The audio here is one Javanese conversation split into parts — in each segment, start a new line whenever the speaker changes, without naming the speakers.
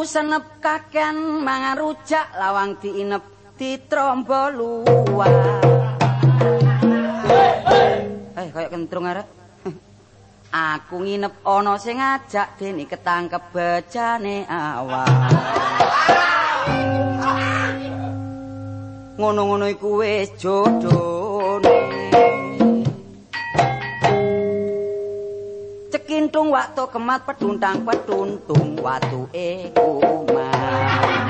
Tuku senep kaken mangan rujak lawang diinep ditrombo luwak. Kaya kentrung arek. Aku nginep ana sing ngajak dene ketangkep bejane awak. Ngono-ngono iku wis jodhone. Cekintung waktu kemat peduntang peduntung watuke kumat.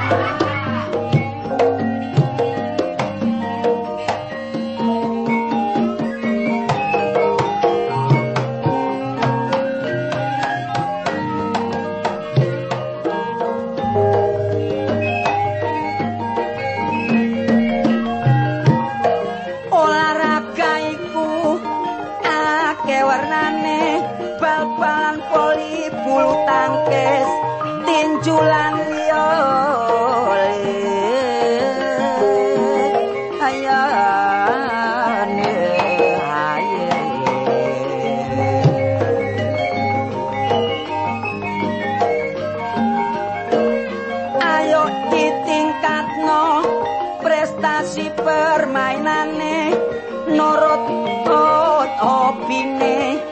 Bal-balan poli bulu tangkis tinjulan yole ayane aye ayo ditingkatno prestasi permainane nurut opine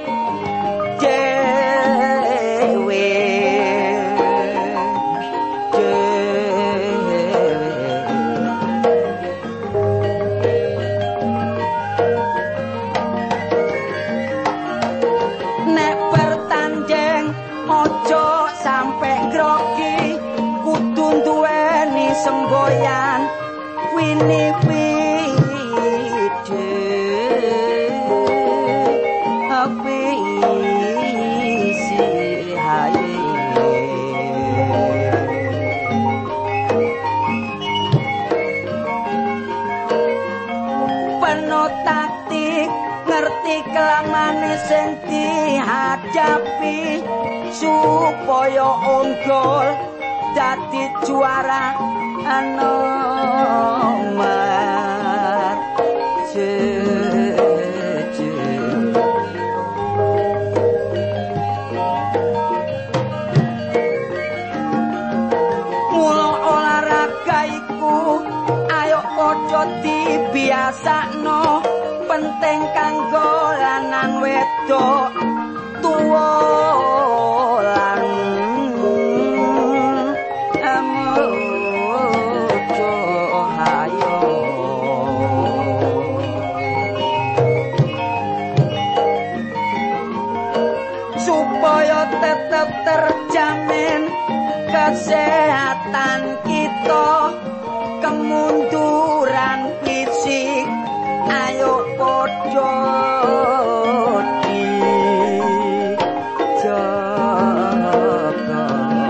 semboyan winipide api isi haye penuh taktik ngerti kelamane sing dihadapi supaya unggul dadi juara nomor jeje mula olahraga iku ayo padha dibiasakno penting kanggo lanang wedok tuwa lan supaya tetap terjamin kesehatan kita kemunduran fisik ayo padha dijaga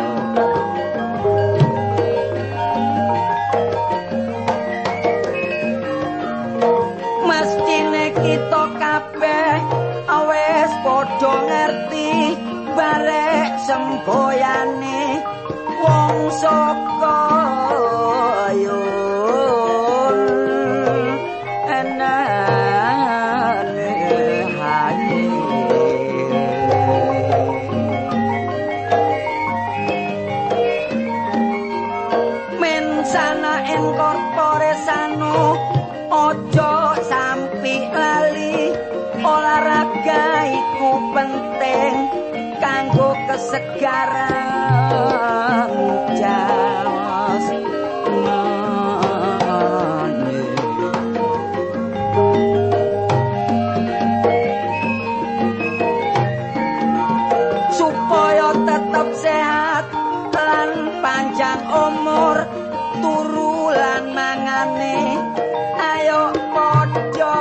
mestine kita kabeh wis padha ngerti barek semboyane wong saka ayun enane haye men sana ing korporesanu ojo sampai lali olahraga iku penting kanggo kesegaran jawas supaya tetap sehat lan panjang umur turu lan mangane ayo padha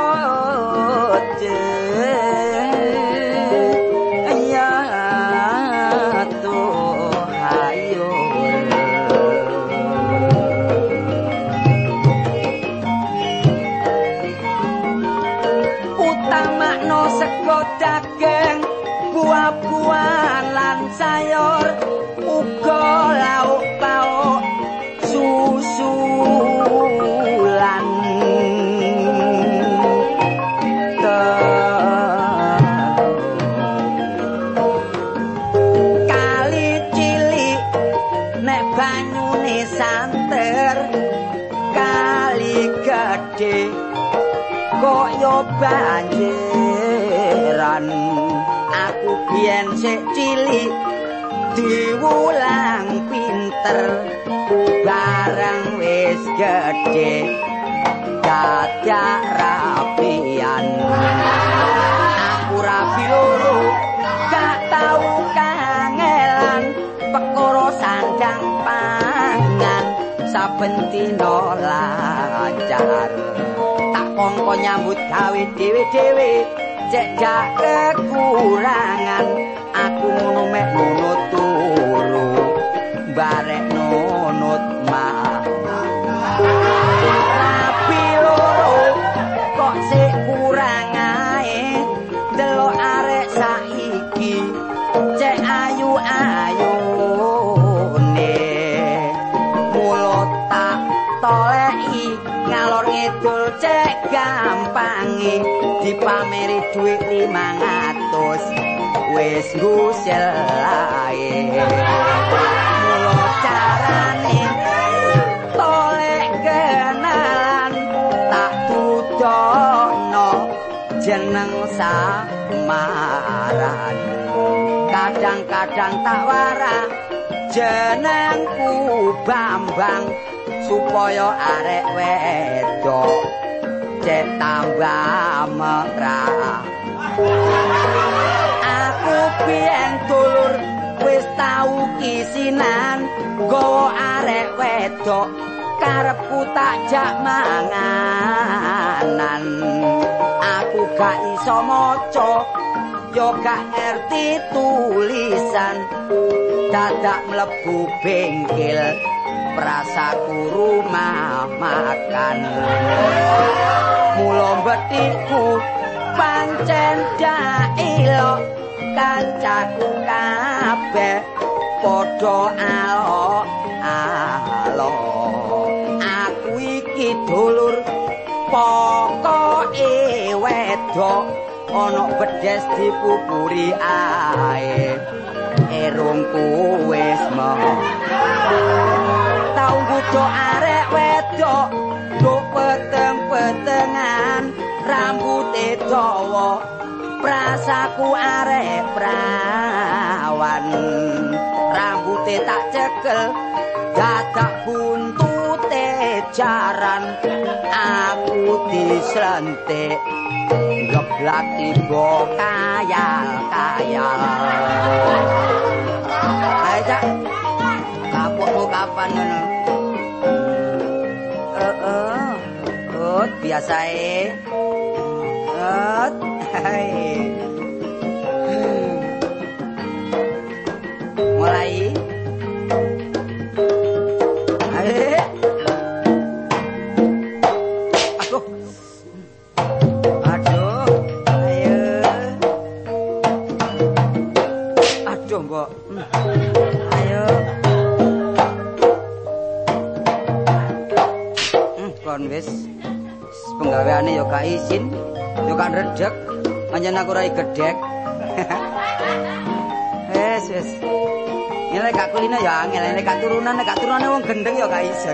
pinter kali gede kok yo banjiran aku biyen sik cilik diwulang pinter bareng wis gede dadak rapian aku rapi loro gak tau kangelan perkara sandang pangan saben dina lancar tak kongko nyambut gawe dhewe-dhewe cek jak kekurangan aku ngono mek nunut turu barek nunut mah rapi loro kok sik kurang ae delok arek saiki cek ayu-ayune mulut tak toleki ngalor ngidul cek gampange dipameri dhuwit 500 wis ngusel ae mula carane tolek kenalan tak dudono jeneng samaran kadang-kadang tak wara jenengku Bambang supaya arek wedok cek tambah merah aku biyen dulur wis tau kisinan nggawa arek wedok karepku tak jak manganan aku gak iso maca yo gak ngerti tulisan dadak mlebu bengkel prasaku rumah makan mula betikku pancen dailo kancaku kabeh padha alo aku iki dulur pokoke wedok ana bedes dipupuri ae erungku wis tau nggodho arek wedok nduk peteng-petengan rambuté dawa prasaku arek prawan rambuté tak cekel dadak buntute jaran aku dislentik geblak tiba kayal-kayal ayo cak kapokmu kapan ngono biasae mulai aduh mbok ayo kon wis penggaweane yo gak izin yo kan redeg pancen aku ora gedhek wis nek gak kulino ya angel nek gak turunane wong gendeng ya gak iso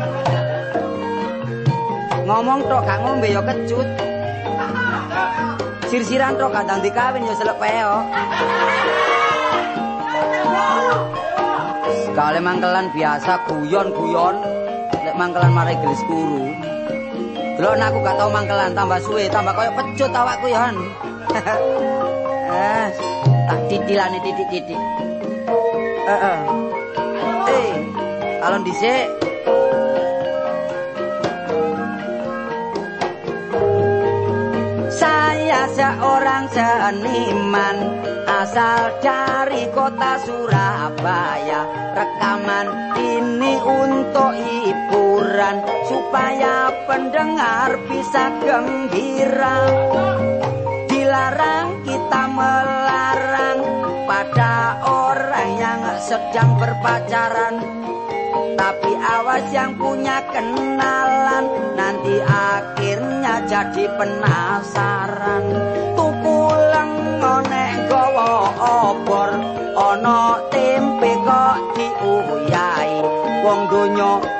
ngomong tok gak ngombe ya kecut sir-siran tok kadang dikawin ya selepeo sekali mangkelan biasa guyon-guyon lek mangkelan mari gelis kuru delok aku gak tau mangkelan tambah suwe tambah koyo pecut awakku ya tak titilane titik-titik kalau dhisik saya seorang seniman asal dari kota Surabaya rekaman ini untuk hiburan supaya pendengar bisa gembira dilarang kita melarang pada orang yang sedang berpacaran tapi awas yang punya kenalan nanti akhirnya jadi penasaran tuku lengone gawa obor ana tempe kok diuyai wong donya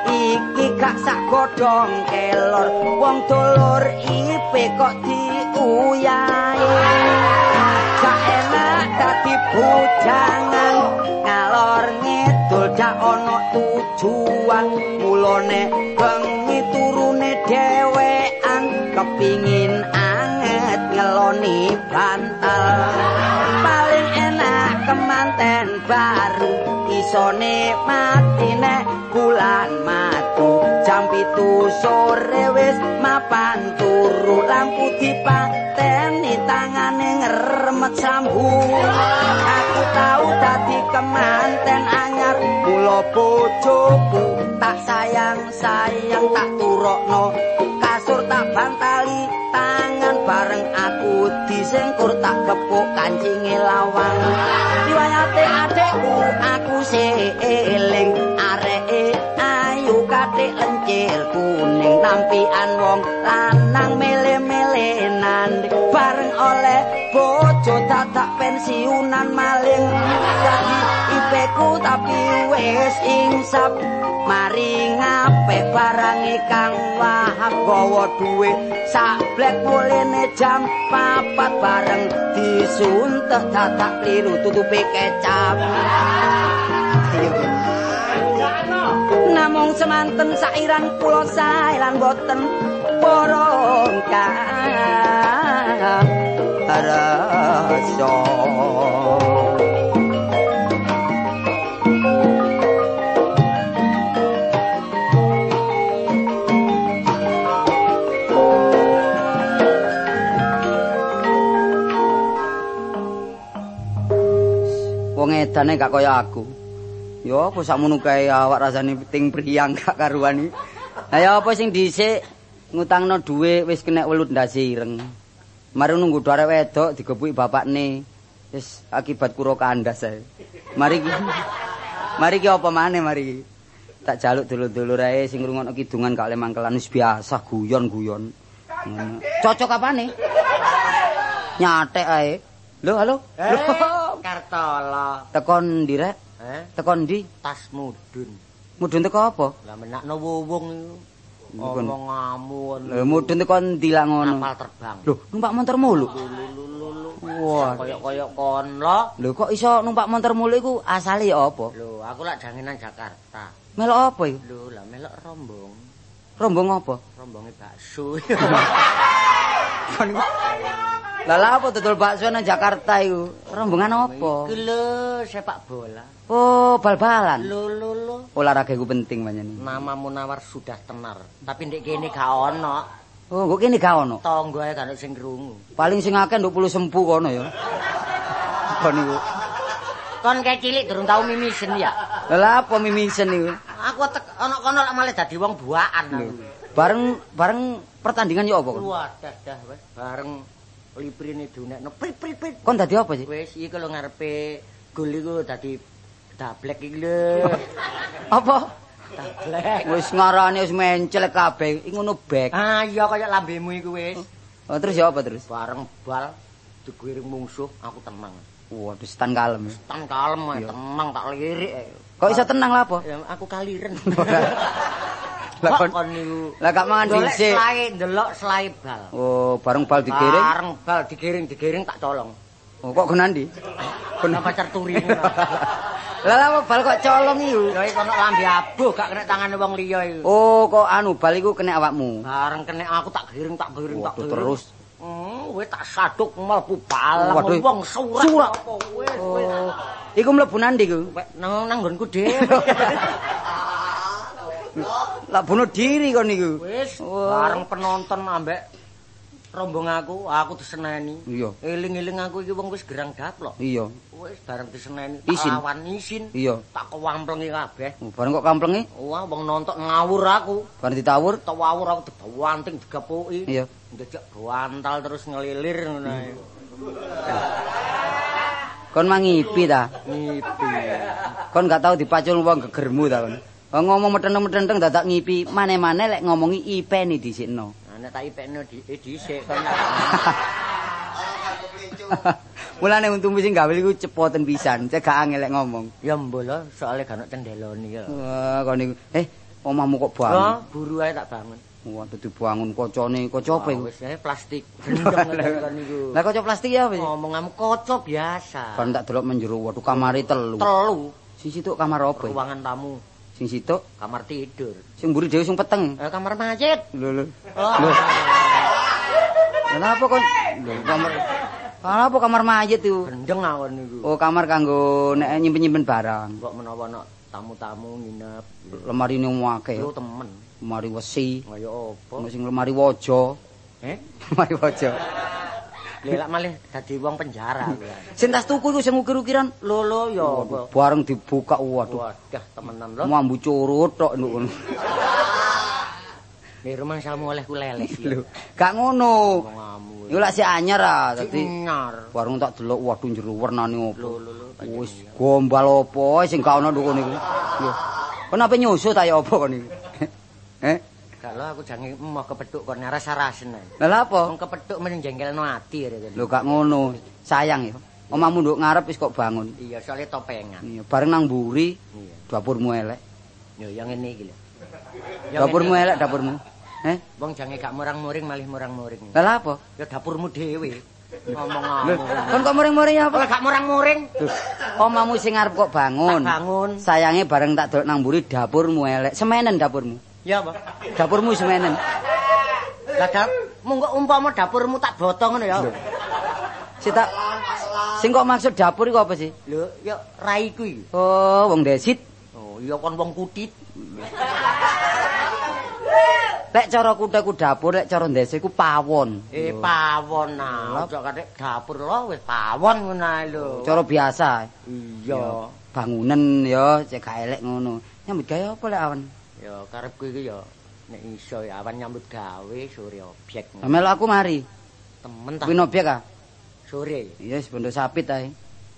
iki gak sak godhong kelor wong dulur ipe kok diuyahi gak enak dadi bujangan ngalor ngidul gak ana tujuan mulane bengi turune dhewean kepingin anget ngeloni bantal paling enak kemanten baru isone mati nek bulan matu jam 7 sore wis mapan turu lampu dipateni tangane ngremet sambung aku tau dadi kemanten anyar mula bojoku tak sayang tak turokno kasur tak bantali tangan bareng aku disengkur tak kepuk kancinge lawang riwayate adekku aku seeling areke ayu katik lencir kuning tampian wong lanang mele-melenan bareng oleh bojo dadak pensiunan maling dadi ipeku tapi wis insap mari ngape barang kang wahab gawa dhuwit sak blek mulene jam 4 bareng disuntek dadak kliru tutupe kecap namung semanten sairan kula sae lan boten porongkang rasa wong edane gak kaya aku. Ya apa sakmono kae awak rasane ting priyang gak karuan iki. Lah ya apa sing dhisik ngutangno dhuwit wis kena welut ndase ireng. Mari nunggu arek wedok digepuki bapakne. Wis akibat kuro kandas ae. Mari ki apa maneh mari. Tak jaluk dulur-dulur ae sing ngrungokno kidungan gak le mangkelan wis biasa guyon-guyon. Cocok apane? Nyatek ae. Lho, halo.
Kartala.
Tekon ndi rek? Tekon ndi?
Tas mudun.
Mudun teko apa?
Lah menakno wong iku. Omong ngamun.
Lho mudun teko ndi lak ngono?
Kapal terbang.
Lho, numpak montor mulu.
Wah, kaya kon lho.
Lho kok iso numpak montor mulu iku asale apa?
Lho, aku lak jangenan Jakarta.
Melok apa iku?
Lho, lah melok rombong.
Rombong apa?
Rombonge bakso.
Lah apa dodol bakso nang Jakarta iku? Rombongan apa?
Iku lho, sepak bola.
Oh, bal-balan.
Lho.
Olahraga iku penting panjenengan.
Nama Munawar sudah tenar, tapi ndek kene gak ono.
Oh, kok kene gak ono?
Tangga ae gak sing krungu.
Paling sing akeh nduk puluh sempu kono ya. Kon niku.
Kon kae cilik durung tau mimisen ya.
Lah apa mimisen niku?
Aku ono kono lak malah dadi wong buakan aku.
Bareng pertandingan ya apa kon?
Wah, dah wis bareng liprine dunekno prit.
Kon dadi apa sih?
Wis iki lho ngarepe gol iku dadi dablek iki lho.
Apa?
Dablek.
Wis ngarane wis mencel kabeh. Iki ngono bek.
Ah iya kaya lambemu iku wis.
Oh, terus ya apa terus?
Bareng bal digiring mungsuh aku tenang.
Waduh, stan kalem.
Stan kalem ae, tenang tak lirik.
Kok iso tenang lah apa?
Ya aku kaliren.
Lah kon
niku.
Lah gak mangan dhisik.
Ndelok selai bal.
Oh, bareng bal digiring.
Bareng bal digiring tak colong.
Oh, kok kenandi?
Kena pacar turi.
Lah apa bal kok colong iku?
Ya iki kono lambe abuh gak kena tangane wong liya iku.
Oh, kok anu bal iku kena awakmu.
Bareng kena aku tak giring.
Terus.
Wis tak saduk mlebu bal wong surak. Wis.
Iku mlebu nandi iku?
Nang nggonku dhewe.
Lah bunuh diri kon niku.
Wis, bareng penonton ambek rombong aku diseneni.
Iya.
Eling-eling aku iki wong wis gerang daplok.
Iya.
Wis bareng diseneni
Isin.
lawan isin.
Iya.
Tak kewamplengi kabeh.
Bareng kok kamplengi?
Wah, wong nonton ngawur aku.
Bareng ditawur?
Tak wawur aku dibanting digepuki.
Iya.
Ndejak bantal terus ngelilir ngono ae.
Kon mangipi ta?
Ngipi.
Kon gak tau dipacul wong gegermu ta kon. Ngomong meteng-meteng dadak ngipi, mane-mane lek ngomongi ipeni dhisikno.
Nek tak ipekno dhisik kon.
Mulane untung sing gawe iku cepoten pisan, cek gak angel lek ngomong.
Ya mbolo soalnya gak ono cendeloni ya.
Wah, kon niku. Omahmu kok bangun.
Lah, buru ae tak bangun.
Wah, dadi bangun kocone, kaca apa iku?
Wis ae plastik. Gendong kan niku.
Lah kaca plastik ya apa?
Ngomonganmu kaca biasa.
Kan tak delok menjero, waduh kamare telu. Sing situk kamar apa?
Ruangan tamu.
Sing situk
kamar tidur.
Sing mburi dhewe sing peteng.
Kamar masjid.
Lho.
Oh.
Kenapa kon? Kenapa kamar mayit itu?
Gendeng awon niku.
Oh, kamar kanggo nek nyimpen-nyimpen barang.
Kok menawa ana tamu-tamu nginep.
Lemari ne akeh.
Yo temen.
Lemari wesi.
Kaya apa?
Ono sing lemari waja. Lemari waja.
Lelak malih dadi wong penjara.
Sing tas tuku iku sing ukir-ukiran.
Lho ya apa?
Bareng dibuka waduh.
Wadah temenan lho.
Mambu curut tok ngono.
Nek rumah samu oleh kuleles.
Lho, gak ngono.
Ngamu.
Iku lak si anyar ah, dadi
anyar.
Bareng tak delok waduh jero wernane opo.
Lho.
Wis gombal opo sing gak ono nduk niku. Lho. Kon ape nyusut ta ya apa kon iki?
Kalau aku jange mau kepethuk kon rasa-rasen.
Lah lha apa?
Wong kepethuk men jengkelno ati rek.
Lho gak ngono. Sayang ya. Omahmu nduk ngarep wis kok bangun.
Iya, soalnya topengan.
Iya, bareng nang mburi.
Iya.
Dapurmu elek.
Yo yang ngene iki lho.
Dapurmu elek dapurmu.
Wong jange gak murang-muring malih murang-muring.
Lah lha apa?
Ya dapurmu dhewe. Ngomong-ngomong.
Kon kok muring-muring apa?
Lah gak murang-muring.
Omahmu sing arep kok bangun.
Bangun.
Sayange bareng tak delok nang mburi dapurmu elek. Semenen dapurmu.
Ya apa?
Dapurmu semenen.
Lah mung kok umpama dapurmu tak botong ngono ya.
Sing kok maksud dapur iku apa sih?
Lho, ya raiku iki.
Oh, wong desit.
Oh, iya kon wong kutit.
Lek cara kuteku dapur, lek cara ndese ku pawon.
Pawon nah. Ojo katik dapur lho wis pawon ngono ae lho.
Cara biasa.
Iya.
Bangunan ya cek gak elek ngono. Nyambut gawe apa lek awan?
Ya karepku iki ya nek iso ya awan nyambut gawe sore obyek.
Melu aku mari.
Temen ta.
Kuwi obyek ah.
Sore.
Iya, bondo sapit ae.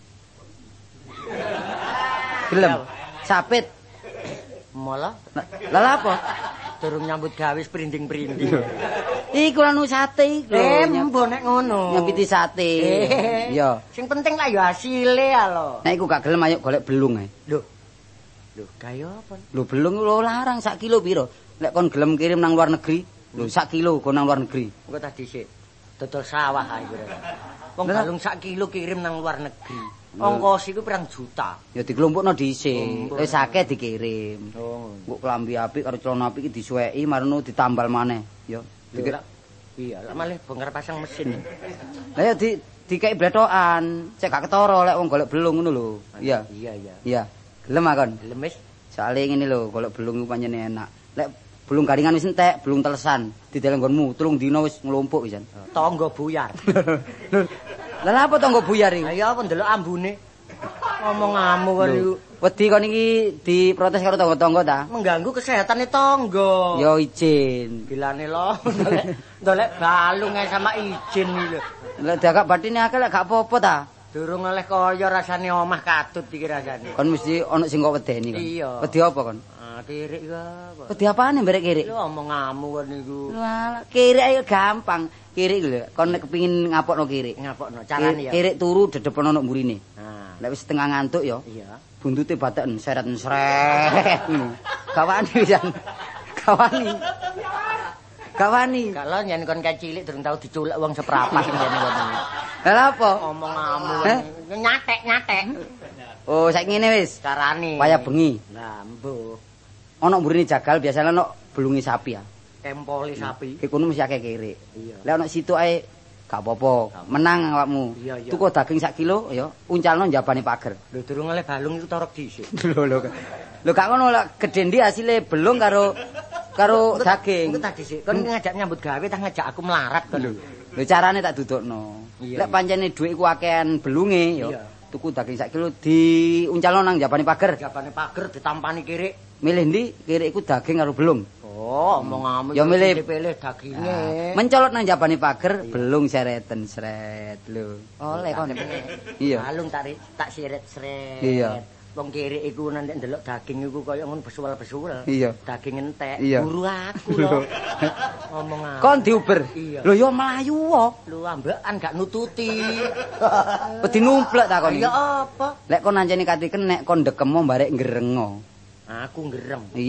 Gelem. Sapit.
Malah
Lah apa?
durung nyambut gawe sprinding-prinding.
Iku anu sate iku.
Mbok nek ngono.
Nyambiti sate. Iya.
Sing penting lah ya hasile ya lho.
Nek iku gak gelem ayo golek belung ae.
Lho. Lho, kaya apa?
Lho belung lho larang sak kilo piro? Nek kon gelem kirim nang luar negeri, lho sak kilo go nang luar negeri.
Engko tadi sik dodol sawah ae kira. Wong balung sak kilo kirim nang luar negeri. Ongkos iku pirang juta.
Ya dikelompokno dhisik. Wis akeh dikirim.
Oh.
Mbok klambi apik karo celana apik iki disuweki marno ditambal maneh. Ya.
Iya, lah malih bongkar pasang mesin.
Lah ya dikeki blethokan. Cek gak ketara lek wong golek belung ngono lho. Iya.
Iya, iya.
Iya. Gelem akon.
Gelem wis.
Soale ngene lho, golek belung iku pancen enak. Lek belung garingan wis entek, belung telesan, dideleng nggonmu, 3 dina wis nglumpuk pisan.
Tangga buyar.
Lah apa tangga buyar iki?
Lah ya apa ndelok ambune. Ngomong ngamu kan iku.
Wedi kon iki diprotes karo tangga-tangga ta?
Mengganggu kesehatane tangga.
Ya izin.
Bilane lo ndolek balung ae sama izin iki lho.
Lek diagak batine akeh lek gak apa-apa ta?
Durung oleh kaya rasane omah katut iki rasane.
Kon mesti ana sing kok wedeni kon.
Iya.
Wedi apa kon?
Kirik iku apa?
Wedi apane mberek kirik?
Lho omong ngamu kan niku.
Lah, kirik ayo gampang. Kirik lho, kon nek kepengin ngapokno kirik.
Ngapokno carane ya.
Kirik turu dedepen ana mburine.
Nah,
Lek wis setengah ngantuk ya.
iya.
Buntute bateken seret-seret. Gawani pisan. Gawani. Gawani.
Kalau nyen kon cilik durung tau diculek wong seprapat ngene ngono.
Lah apa?
Omong ngamu. Nyatek-nyatek.
Oh, saiki ngene wis.
Carane.
Waya bengi.
Lah, mbuh.
Ana mburine jagal biasane ana belungi sapi ya.
Kempoli sapi.
Ki kono mesti akeh kirik.
Iya.
Lek ana situ ae gak apa-apa. Menang awakmu.
Iya, iya.
Tuku daging sak kilo ya, uncalno njabane pager.
Lho durung oleh balung iku torok dhisik.
Lho. Lho gak ngono lek gedhe ndi hasile belung karo daging.
Engko tadi sik kon ngajak nyambut gawe tah ngajak aku melarat kon.
Lho carane tak dudukno.
Iya,
Lek pancene dhuwit iku akehan belunge ya.
Iya.
Tuku daging sak kilo diuncalno nang njabane pager.
Jabane pager ditampani kirik.
Milih ndi kirik iku daging karo belung.
Oh, omong ngamu.
Ya milih
pilih daginge.
Mencolot nang njabane pager, belung sereten sret lho. Oleh kon. Iya.
Balung tak siret-sret.
Iya.
Wong kirik iku nanti ndelok daging iku kaya ngono besuwel-besuwel.
Iya.
Daging entek.
Iya.
Buru aku lho. Ngomong ngamu.
Kon diuber.
Iya.
Lho ya melayu kok.
Lho ambekan gak nututi.
Wedi numplek ta kon.
Ya apa?
Lek kon anjene kati kenek kon ndekemo barek ngrengo.
Aku ngerem.
Iya.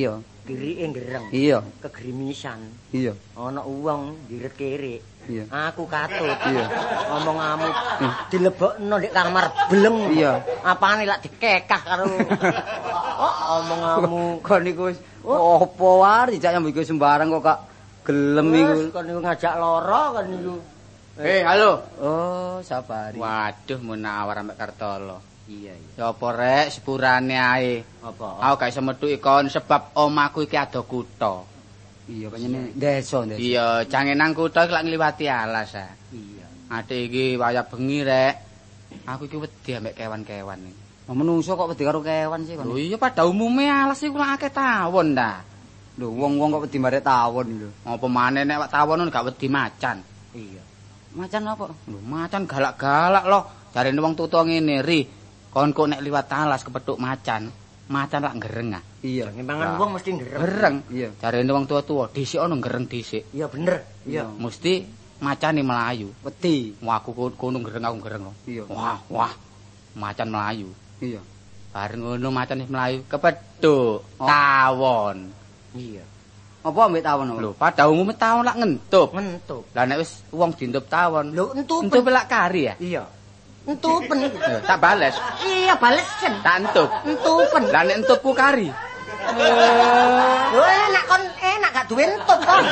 dirike ngereng.
Iya.
Kegrimisan.
Iya.
Ana wong ndiret kere.
Iya.
Aku katut.
Iya.
Ngomong amu dilebokno ndek kamar bleng.
Iya.
Apane lak dikekah karo omong amu.
Kon niku wis opo wae dijak nyambut sembarang kok Kak gelem iku.
Kon niku ngajak lara kon niku.
Halo.
Oh, Sabari.
Waduh, Munawar ambek Kartolo.
Iya, iya.
Ya apa rek sepurane ae.
Apa?
Aku gak iso metu ikon sebab omahku iki ado kutha.
Iya, kayane desa.
Iya, jange nang kutha iki lak ngliwati alas ah.
Iya.
Adik iki wayah bengi rek. Aku iki wedi ambek kewan-kewan iki.
Lah menungso kok wedi karo kewan sih kon.
Lho iya pada umume alas iku lak akeh tawon ta.
Lho wong-wong kok wedi marek tawon lho.
Apa maneh nek tawon gak wedi macan.
Iya.
Macan apa?
Lho macan galak-galak loh. Jarene wong tuwa ngene, Ri. Kon kok nek liwat alas kepethuk macan, macan lak gereng ah.
Iya.
Ngembangan wong mesti ngereng.
Gereng.
Iya.
Jarene wong tuwa-tuwa, dhisik ana gereng dhisik.
Iya bener. Iya.
Mesti macane melayu.
Wedi.
Wah aku kono gereng aku gereng loh.
Iya.
Wah, macan melayu.
Iya.
Bareng ngono macan wis melayu kepethuk tawon.
Iya.
Apa ambek tawon apa?
Lho, pada umume tawon lak ngentup.
Ngentup.
Lah nek wis wong dintup tawon,
Lho entup.
entup lak kari ya.
Iya. Entupen.
Tak bales,
Iya balesen.
tak entup.
Entupen.
Lah nek entupku kari.
Lho enak kon enak gak duwe entup kon.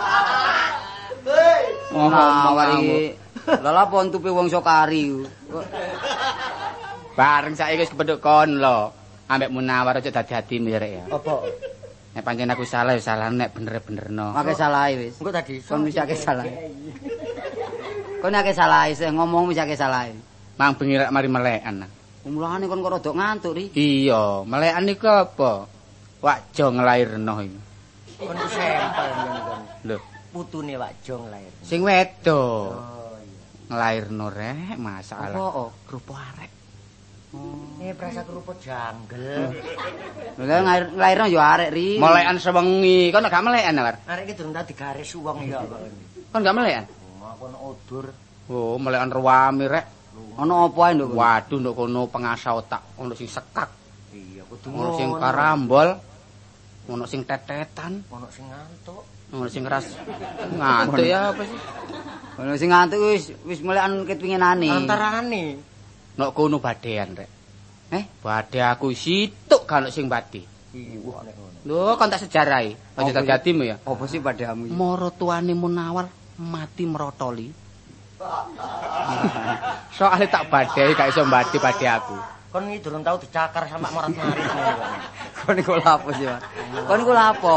Munawar iki. Lah lha apa entupe wong iso kari.
Bareng saiki wis kepethuk kon lho. Ambek Munawar aja dadi atimu ya rek ya.
Apa?
Nek pancen aku salah ya salah nek bener-benerno.
Akeh salahe wis.
Engko tadi
Kon wis akeh salahe. Kon akeh salahe sih ngomong wis akeh salahe.
Mang bengi rek mari melekan.
Mulane kon kok rada ngantuk ri.
Iya, melekan niku apa? Wakjo nglairno iki.
kon ku sampel ngene kon.
Lho,
Putune Wak Jong lair.
sing wedo.
Oh iya.
Nglairno rek masalah.
Apa?
Rupa arek.
Prasa kerupuk janggel.
Lho nglairno yo arek ri.
Melekan sewengi, kon gak melekan War?
Arek iki durung tau digaris wong ya.
Kon gak melekan?
Aku ono odur.
Oh, melekan ruwami rek.
Ono apa ae nduk?
Waduh, nduk kono pengasah otak, ono sing sekak,
Iya, kudu
ono sing karambol, ono sing tetetan,
ono sing ngantuk.
ono sing keras. Ngantuk ya apa sih?
Ono sing ngantuk wis melekan ketwingenane.
Antarane.
Nok kono badean rek.
Eh,
Badhe aku situk kan sing badhe.
Iya, nek ngono.
Lho, kon tak sejarai. Aja dadi atimu ya.
apa sih padamu?
Mara tuane Munawar mati merotoli. Soale tak badhe gak iso badhe badhe aku.
Kon iki durung tau dicakar sampe marat-marit.
Kon iku lha apa sih, Mas? Kon iku lha apa?